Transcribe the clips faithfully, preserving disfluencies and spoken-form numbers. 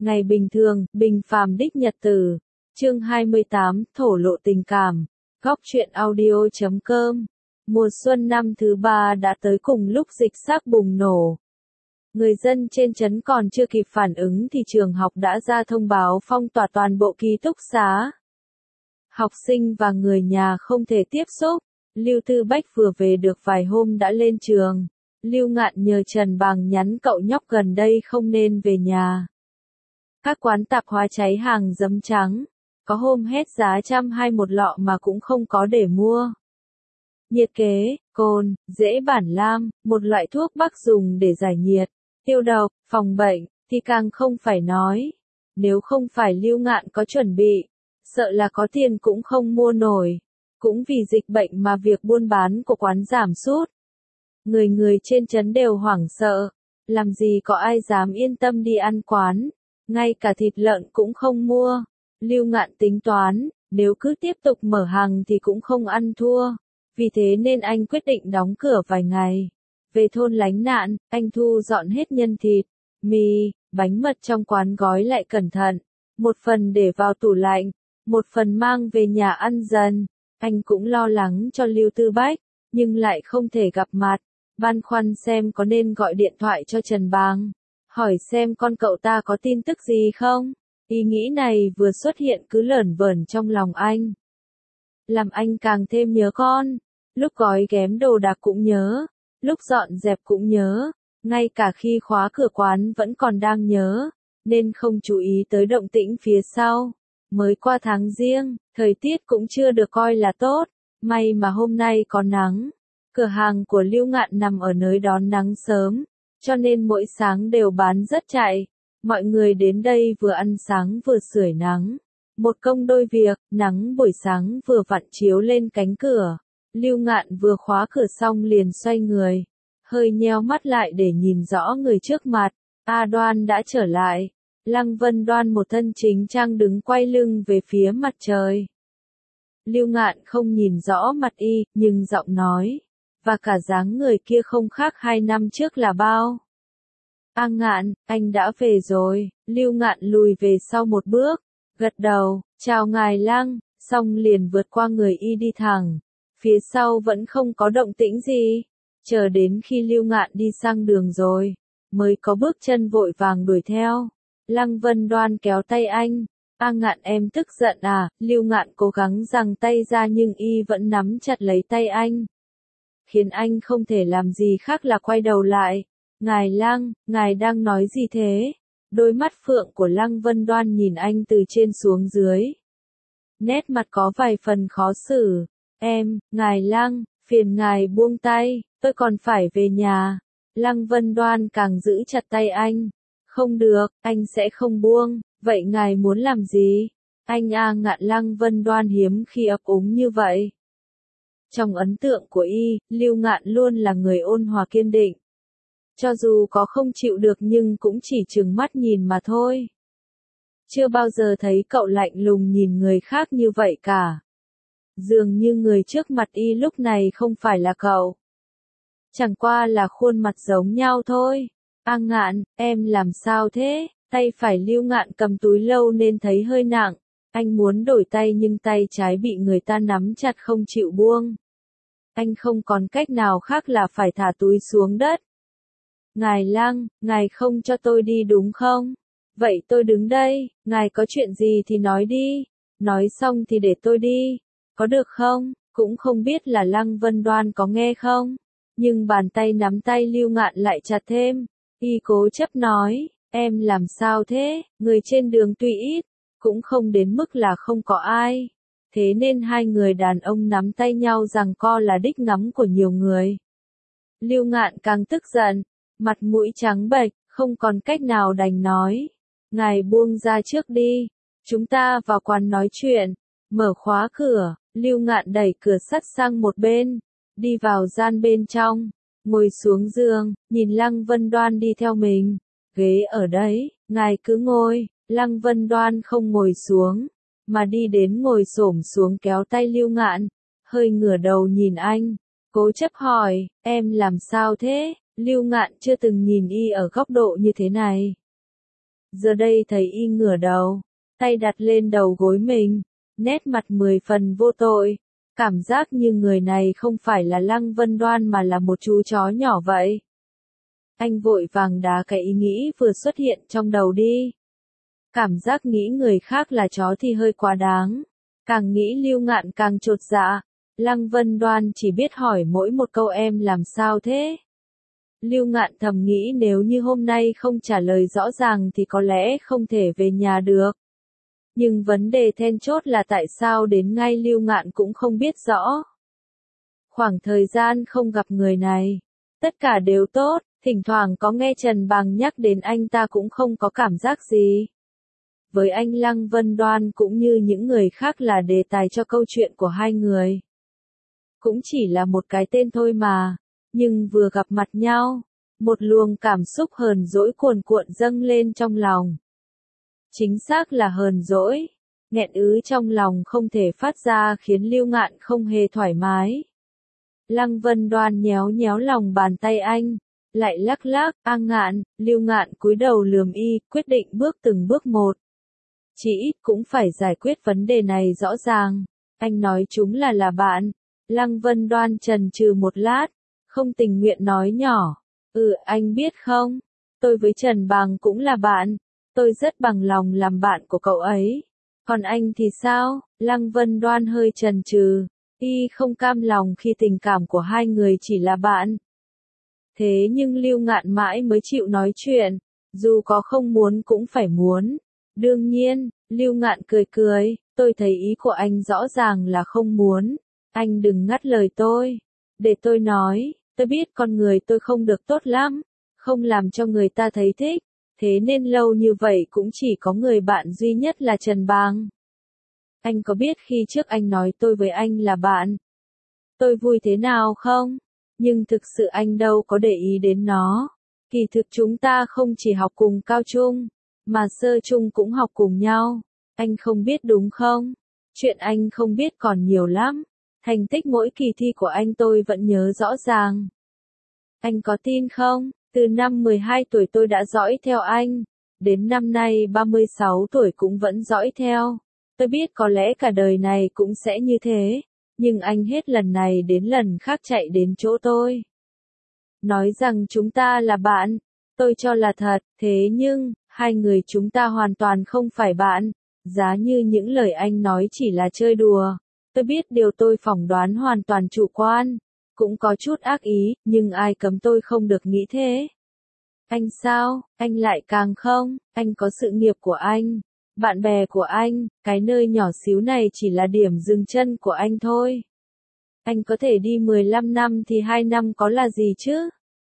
Ngày bình thường, bình phàm đích nhật tử. Chương hai mươi tám, thổ lộ tình cảm. Góc truyện audio chấm com. Mùa xuân năm thứ ba đã tới cùng lúc dịch xác bùng nổ. Người dân trên trấn còn chưa kịp phản ứng thì trường học đã ra thông báo phong tỏa toàn bộ ký túc xá. Học sinh và người nhà không thể tiếp xúc. Lưu Tư Bách vừa về được vài hôm đã lên trường. Lưu Ngạn nhờ Trần Bàng nhắn cậu nhóc gần đây không nên về nhà. Các quán tạp hóa cháy hàng giấm trắng. Có hôm hết giá trăm hai một lọ mà cũng không có để mua. Nhiệt kế, cồn, dễ bản lam, một loại thuốc bắc dùng để giải nhiệt, tiêu độc, phòng bệnh, thì càng không phải nói. Nếu không phải Lưu Ngạn có chuẩn bị, sợ là có tiền cũng không mua nổi. Cũng vì dịch bệnh mà việc buôn bán của quán giảm sút. Người người trên trấn đều hoảng sợ, làm gì có ai dám yên tâm đi ăn quán, ngay cả thịt lợn cũng không mua. Lưu Ngạn tính toán, nếu cứ tiếp tục mở hàng thì cũng không ăn thua, vì thế nên anh quyết định đóng cửa vài ngày. Về thôn lánh nạn, anh thu dọn hết nhân thịt, mì, bánh mật trong quán gói lại cẩn thận, một phần để vào tủ lạnh, một phần mang về nhà ăn dần. Anh cũng lo lắng cho Lưu Tư Bách, nhưng lại không thể gặp mặt, băn khoăn xem có nên gọi điện thoại cho Trần Bàng, hỏi xem con cậu ta có tin tức gì không. Ý nghĩ này vừa xuất hiện cứ lởn vởn trong lòng anh, làm anh càng thêm nhớ con. Lúc gói ghém đồ đạc cũng nhớ, lúc dọn dẹp cũng nhớ, ngay cả khi khóa cửa quán vẫn còn đang nhớ, nên không chú ý tới động tĩnh phía sau. Mới qua tháng Giêng, thời tiết cũng chưa được coi là tốt, may mà hôm nay có nắng. Cửa hàng của Lưu Ngạn nằm ở nơi đón nắng sớm, cho nên mỗi sáng đều bán rất chạy. Mọi người đến đây vừa ăn sáng vừa sưởi nắng. Một công đôi việc, nắng buổi sáng vừa vặn chiếu lên cánh cửa. Lưu Ngạn vừa khóa cửa xong liền xoay người, hơi nheo mắt lại để nhìn rõ người trước mặt. A Đoan đã trở lại. Lăng Vân Đoan một thân chính trang đứng quay lưng về phía mặt trời. Lưu Ngạn không nhìn rõ mặt y, nhưng giọng nói, và cả dáng người kia không khác hai năm trước là bao. A Ngạn, anh đã về rồi. Lưu Ngạn lùi về sau một bước, gật đầu, chào ngài Lăng, xong liền vượt qua người y đi thẳng. Phía sau vẫn không có động tĩnh gì, chờ đến khi Lưu Ngạn đi sang đường rồi, mới có bước chân vội vàng đuổi theo. Lăng Vân Đoan kéo tay anh. A Ngạn em tức giận à? Lưu Ngạn cố gắng giằng tay ra nhưng y vẫn nắm chặt lấy tay anh, khiến anh không thể làm gì khác là quay đầu lại. Ngài Lăng, ngài đang nói gì thế? Đôi mắt phượng của Lăng Vân Đoan nhìn anh từ trên xuống dưới, nét mặt có vài phần khó xử. Em, ngài Lăng, phiền ngài buông tay, tôi còn phải về nhà. Lăng Vân Đoan càng giữ chặt tay anh. Không được, anh sẽ không buông, vậy ngài muốn làm gì? Anh A Ngạn Lăng Vân Đoan hiếm khi ấp úng như vậy. Trong ấn tượng của y, Lưu Ngạn luôn là người ôn hòa kiên định. Cho dù có không chịu được nhưng cũng chỉ trừng mắt nhìn mà thôi. Chưa bao giờ thấy cậu lạnh lùng nhìn người khác như vậy cả. Dường như người trước mặt y lúc này không phải là cậu. Chẳng qua là khuôn mặt giống nhau thôi. A Ngạn, em làm sao thế? Tay phải Lưu Ngạn cầm túi lâu nên thấy hơi nặng. Anh muốn đổi tay nhưng tay trái bị người ta nắm chặt không chịu buông. Anh không còn cách nào khác là phải thả túi xuống đất. Ngài Lăng, ngài không cho tôi đi đúng không? Vậy tôi đứng đây, ngài có chuyện gì thì nói đi. Nói xong thì để tôi đi. Có được không? Cũng không biết là Lăng Vân Đoan có nghe không? Nhưng bàn tay nắm tay Lưu Ngạn lại chặt thêm. Y cố chấp nói, em làm sao thế? Người trên đường tuy ít, cũng không đến mức là không có ai. Thế nên hai người đàn ông nắm tay nhau giằng co là đích ngắm của nhiều người. Lưu Ngạn càng tức giận, mặt mũi trắng bệch, không còn cách nào đành nói. Ngài buông ra trước đi, chúng ta vào quán nói chuyện. Mở khóa cửa, Lưu Ngạn đẩy cửa sắt sang một bên, đi vào gian bên trong, ngồi xuống giường, nhìn Lăng Vân Đoan đi theo mình. Ghế ở đấy, ngài cứ ngồi. Lăng Vân Đoan không ngồi xuống, mà đi đến ngồi xổm xuống kéo tay Lưu Ngạn, hơi ngửa đầu nhìn anh, cố chấp hỏi, em làm sao thế? Lưu Ngạn chưa từng nhìn y ở góc độ như thế này. Giờ đây thấy y ngửa đầu, tay đặt lên đầu gối mình, nét mặt mười phần vô tội, cảm giác như người này không phải là Lăng Vân Đoan mà là một chú chó nhỏ vậy. Anh vội vàng đá cái ý nghĩ vừa xuất hiện trong đầu đi. Cảm giác nghĩ người khác là chó thì hơi quá đáng. Càng nghĩ Lưu Ngạn càng chột dạ. Lăng Vân Đoan chỉ biết hỏi mỗi một câu em làm sao thế? Lưu Ngạn thầm nghĩ nếu như hôm nay không trả lời rõ ràng thì có lẽ không thể về nhà được. Nhưng vấn đề then chốt là tại sao đến ngay Lưu Ngạn cũng không biết rõ. Khoảng thời gian không gặp người này, tất cả đều tốt, thỉnh thoảng có nghe Trần Bàng nhắc đến anh ta cũng không có cảm giác gì. Với anh Lăng Vân Đoan cũng như những người khác là đề tài cho câu chuyện của hai người. Cũng chỉ là một cái tên thôi mà, nhưng vừa gặp mặt nhau, một luồng cảm xúc hờn dỗi cuồn cuộn dâng lên trong lòng. Chính xác là hờn dỗi, nghẹn ứ trong lòng không thể phát ra khiến Lưu Ngạn không hề thoải mái. Lăng Vân Đoan nhéo nhéo lòng bàn tay anh, lại lắc lắc, A Ngạn, Lưu Ngạn cúi đầu lườm y, quyết định bước từng bước một. Chỉ ít cũng phải giải quyết vấn đề này rõ ràng, anh nói chúng là là bạn. Lăng Vân Đoan chần chừ một lát, không tình nguyện nói nhỏ, ừ anh biết không, tôi với Trần Bàng cũng là bạn, tôi rất bằng lòng làm bạn của cậu ấy. Còn anh thì sao? Lăng Vân Đoan hơi chần chừ, y không cam lòng khi tình cảm của hai người chỉ là bạn. Thế nhưng Lưu Ngạn mãi mới chịu nói chuyện, dù có không muốn cũng phải muốn. Đương nhiên, Lưu Ngạn cười cười, tôi thấy ý của anh rõ ràng là không muốn. Anh đừng ngắt lời tôi. Để tôi nói, tôi biết con người tôi không được tốt lắm, không làm cho người ta thấy thích, thế nên lâu như vậy cũng chỉ có người bạn duy nhất là Trần Bàng. Anh có biết khi trước anh nói tôi với anh là bạn, tôi vui thế nào không? Nhưng thực sự anh đâu có để ý đến nó. Kỳ thực chúng ta không chỉ học cùng cao trung, mà sơ trung cũng học cùng nhau. Anh không biết đúng không? Chuyện anh không biết còn nhiều lắm. Thành tích mỗi kỳ thi của anh tôi vẫn nhớ rõ ràng. Anh có tin không? Từ năm mười hai tuổi tôi đã dõi theo anh. Đến năm nay ba mươi sáu tuổi cũng vẫn dõi theo. Tôi biết có lẽ cả đời này cũng sẽ như thế. Nhưng anh hết lần này đến lần khác chạy đến chỗ tôi. Nói rằng chúng ta là bạn. Tôi cho là thật. Thế nhưng, hai người chúng ta hoàn toàn không phải bạn. Giá như những lời anh nói chỉ là chơi đùa. Tôi biết điều tôi phỏng đoán hoàn toàn chủ quan, cũng có chút ác ý, nhưng ai cấm tôi không được nghĩ thế. Anh sao, anh lại càng không, anh có sự nghiệp của anh, bạn bè của anh, cái nơi nhỏ xíu này chỉ là điểm dừng chân của anh thôi. Anh có thể đi mười lăm năm thì hai năm có là gì chứ?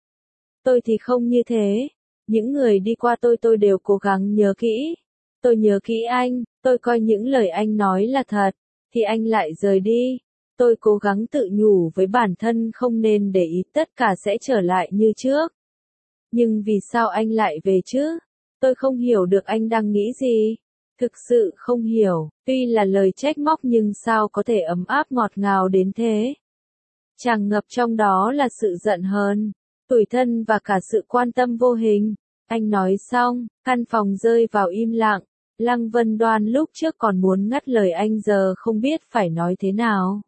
Tôi thì không như thế, những người đi qua tôi tôi đều cố gắng nhớ kỹ. Tôi nhớ kỹ anh, tôi coi những lời anh nói là thật. Thì anh lại rời đi. Tôi cố gắng tự nhủ với bản thân không nên để ý tất cả sẽ trở lại như trước. Nhưng vì sao anh lại về chứ? Tôi không hiểu được anh đang nghĩ gì. Thực sự không hiểu, tuy là lời trách móc nhưng sao có thể ấm áp ngọt ngào đến thế? Tràn ngập trong đó là sự giận hờn, tủi thân và cả sự quan tâm vô hình. Anh nói xong, căn phòng rơi vào im lặng. Lăng Vân Đoan lúc trước còn muốn ngắt lời anh giờ không biết phải nói thế nào.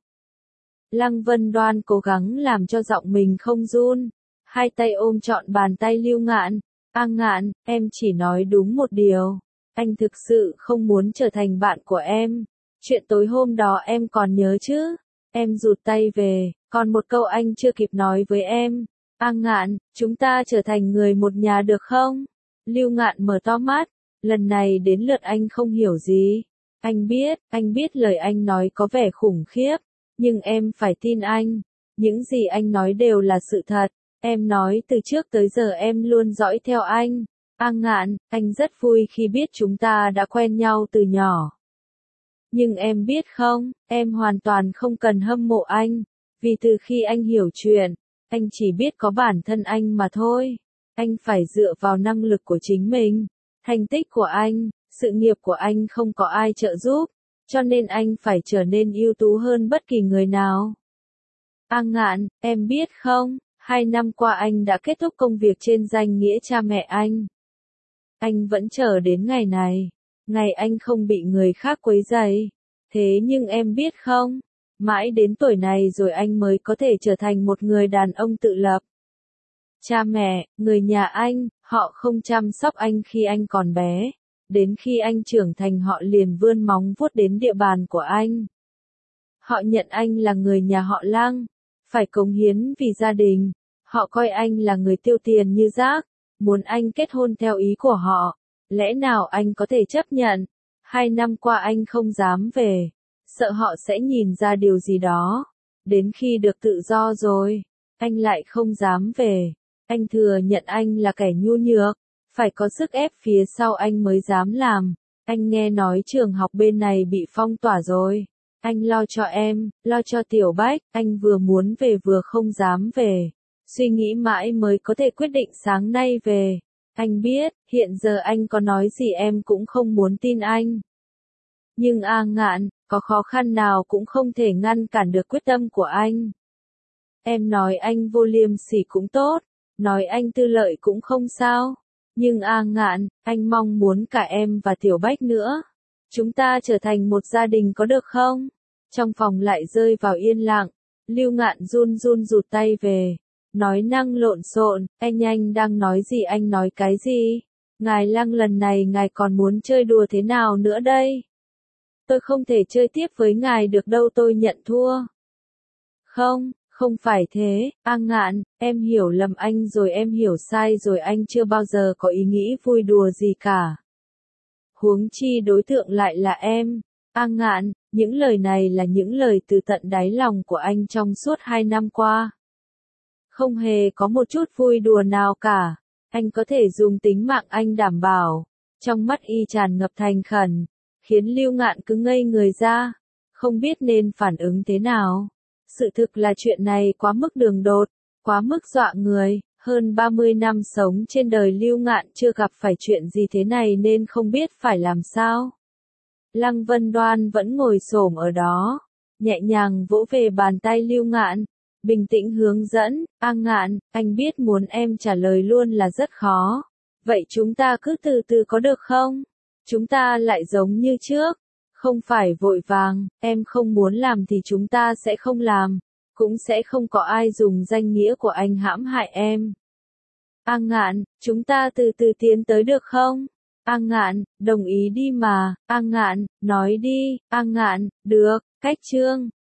Lăng Vân Đoan cố gắng làm cho giọng mình không run, hai tay ôm trọn bàn tay Lưu Ngạn. A Ngạn, em chỉ nói đúng một điều. Anh thực sự không muốn trở thành bạn của em. Chuyện tối hôm đó em còn nhớ chứ? Em rụt tay về, còn một câu anh chưa kịp nói với em. A Ngạn, chúng ta trở thành người một nhà được không? Lưu Ngạn mở to mắt. Lần này đến lượt anh không hiểu gì. Anh biết, anh biết lời anh nói có vẻ khủng khiếp, nhưng em phải tin anh. Những gì anh nói đều là sự thật. Em nói từ trước tới giờ em luôn dõi theo anh. A Ngạn, anh rất vui khi biết chúng ta đã quen nhau từ nhỏ. Nhưng em biết không, em hoàn toàn không cần hâm mộ anh. Vì từ khi anh hiểu chuyện, anh chỉ biết có bản thân anh mà thôi. Anh phải dựa vào năng lực của chính mình. Thành tích của anh, sự nghiệp của anh không có ai trợ giúp, cho nên anh phải trở nên ưu tú hơn bất kỳ người nào. A Ngạn, em biết không, hai năm qua anh đã kết thúc công việc trên danh nghĩa cha mẹ anh. Anh vẫn chờ đến ngày này, ngày anh không bị người khác quấy rầy. Thế nhưng em biết không, mãi đến tuổi này rồi anh mới có thể trở thành một người đàn ông tự lập. Cha mẹ, người nhà anh, họ không chăm sóc anh khi anh còn bé. Đến khi anh trưởng thành họ liền vươn móng vuốt đến địa bàn của anh. Họ nhận anh là người nhà họ Lăng, phải cống hiến vì gia đình. Họ coi anh là người tiêu tiền như rác, muốn anh kết hôn theo ý của họ. Lẽ nào anh có thể chấp nhận? Hai năm qua anh không dám về, sợ họ sẽ nhìn ra điều gì đó. Đến khi được tự do rồi, anh lại không dám về. Anh thừa nhận anh là kẻ nhu nhược, phải có sức ép phía sau anh mới dám làm. Anh nghe nói trường học bên này bị phong tỏa rồi. Anh lo cho em, lo cho Tiểu Bách, anh vừa muốn về vừa không dám về. Suy nghĩ mãi mới có thể quyết định sáng nay về. Anh biết, hiện giờ anh có nói gì em cũng không muốn tin anh. Nhưng A Ngạn, có khó khăn nào cũng không thể ngăn cản được quyết tâm của anh. Em nói anh vô liêm sỉ cũng tốt, nói anh tư lợi cũng không sao. Nhưng A Ngạn, anh mong muốn cả em và Tiểu Bách nữa. Chúng ta trở thành một gia đình có được không? Trong phòng lại rơi vào yên lặng. Lưu Ngạn run run rụt tay về. Nói năng lộn xộn, anh anh đang nói gì anh nói cái gì? Ngài Lăng lần này ngài còn muốn chơi đùa thế nào nữa đây? Tôi không thể chơi tiếp với ngài được đâu tôi nhận thua. Không, không phải thế, A Ngạn, em hiểu lầm anh rồi em hiểu sai rồi anh chưa bao giờ có ý nghĩ vui đùa gì cả. Huống chi đối tượng lại là em. A Ngạn, những lời này là những lời từ tận đáy lòng của anh trong suốt hai năm qua. Không hề có một chút vui đùa nào cả. Anh có thể dùng tính mạng anh đảm bảo. Trong mắt y tràn ngập thành khẩn, khiến Lưu Ngạn cứ ngây người ra, không biết nên phản ứng thế nào. Sự thực là chuyện này quá mức đường đột, quá mức dọa người. Hơn ba mươi năm sống trên đời Lưu Ngạn chưa gặp phải chuyện gì thế này nên không biết phải làm sao. Lăng Vân Đoan vẫn ngồi xổm ở đó, nhẹ nhàng vỗ về bàn tay Lưu Ngạn, bình tĩnh hướng dẫn. A Ngạn, anh biết muốn em trả lời luôn là rất khó. Vậy chúng ta cứ từ từ có được không? Chúng ta lại giống như trước. Không phải vội vàng, em không muốn làm thì chúng ta sẽ không làm. Cũng sẽ không có ai dùng danh nghĩa của anh hãm hại em. A Ngạn, chúng ta từ từ tiến tới được không? A Ngạn, đồng ý đi mà. A Ngạn, nói đi. A Ngạn, được, cách chương.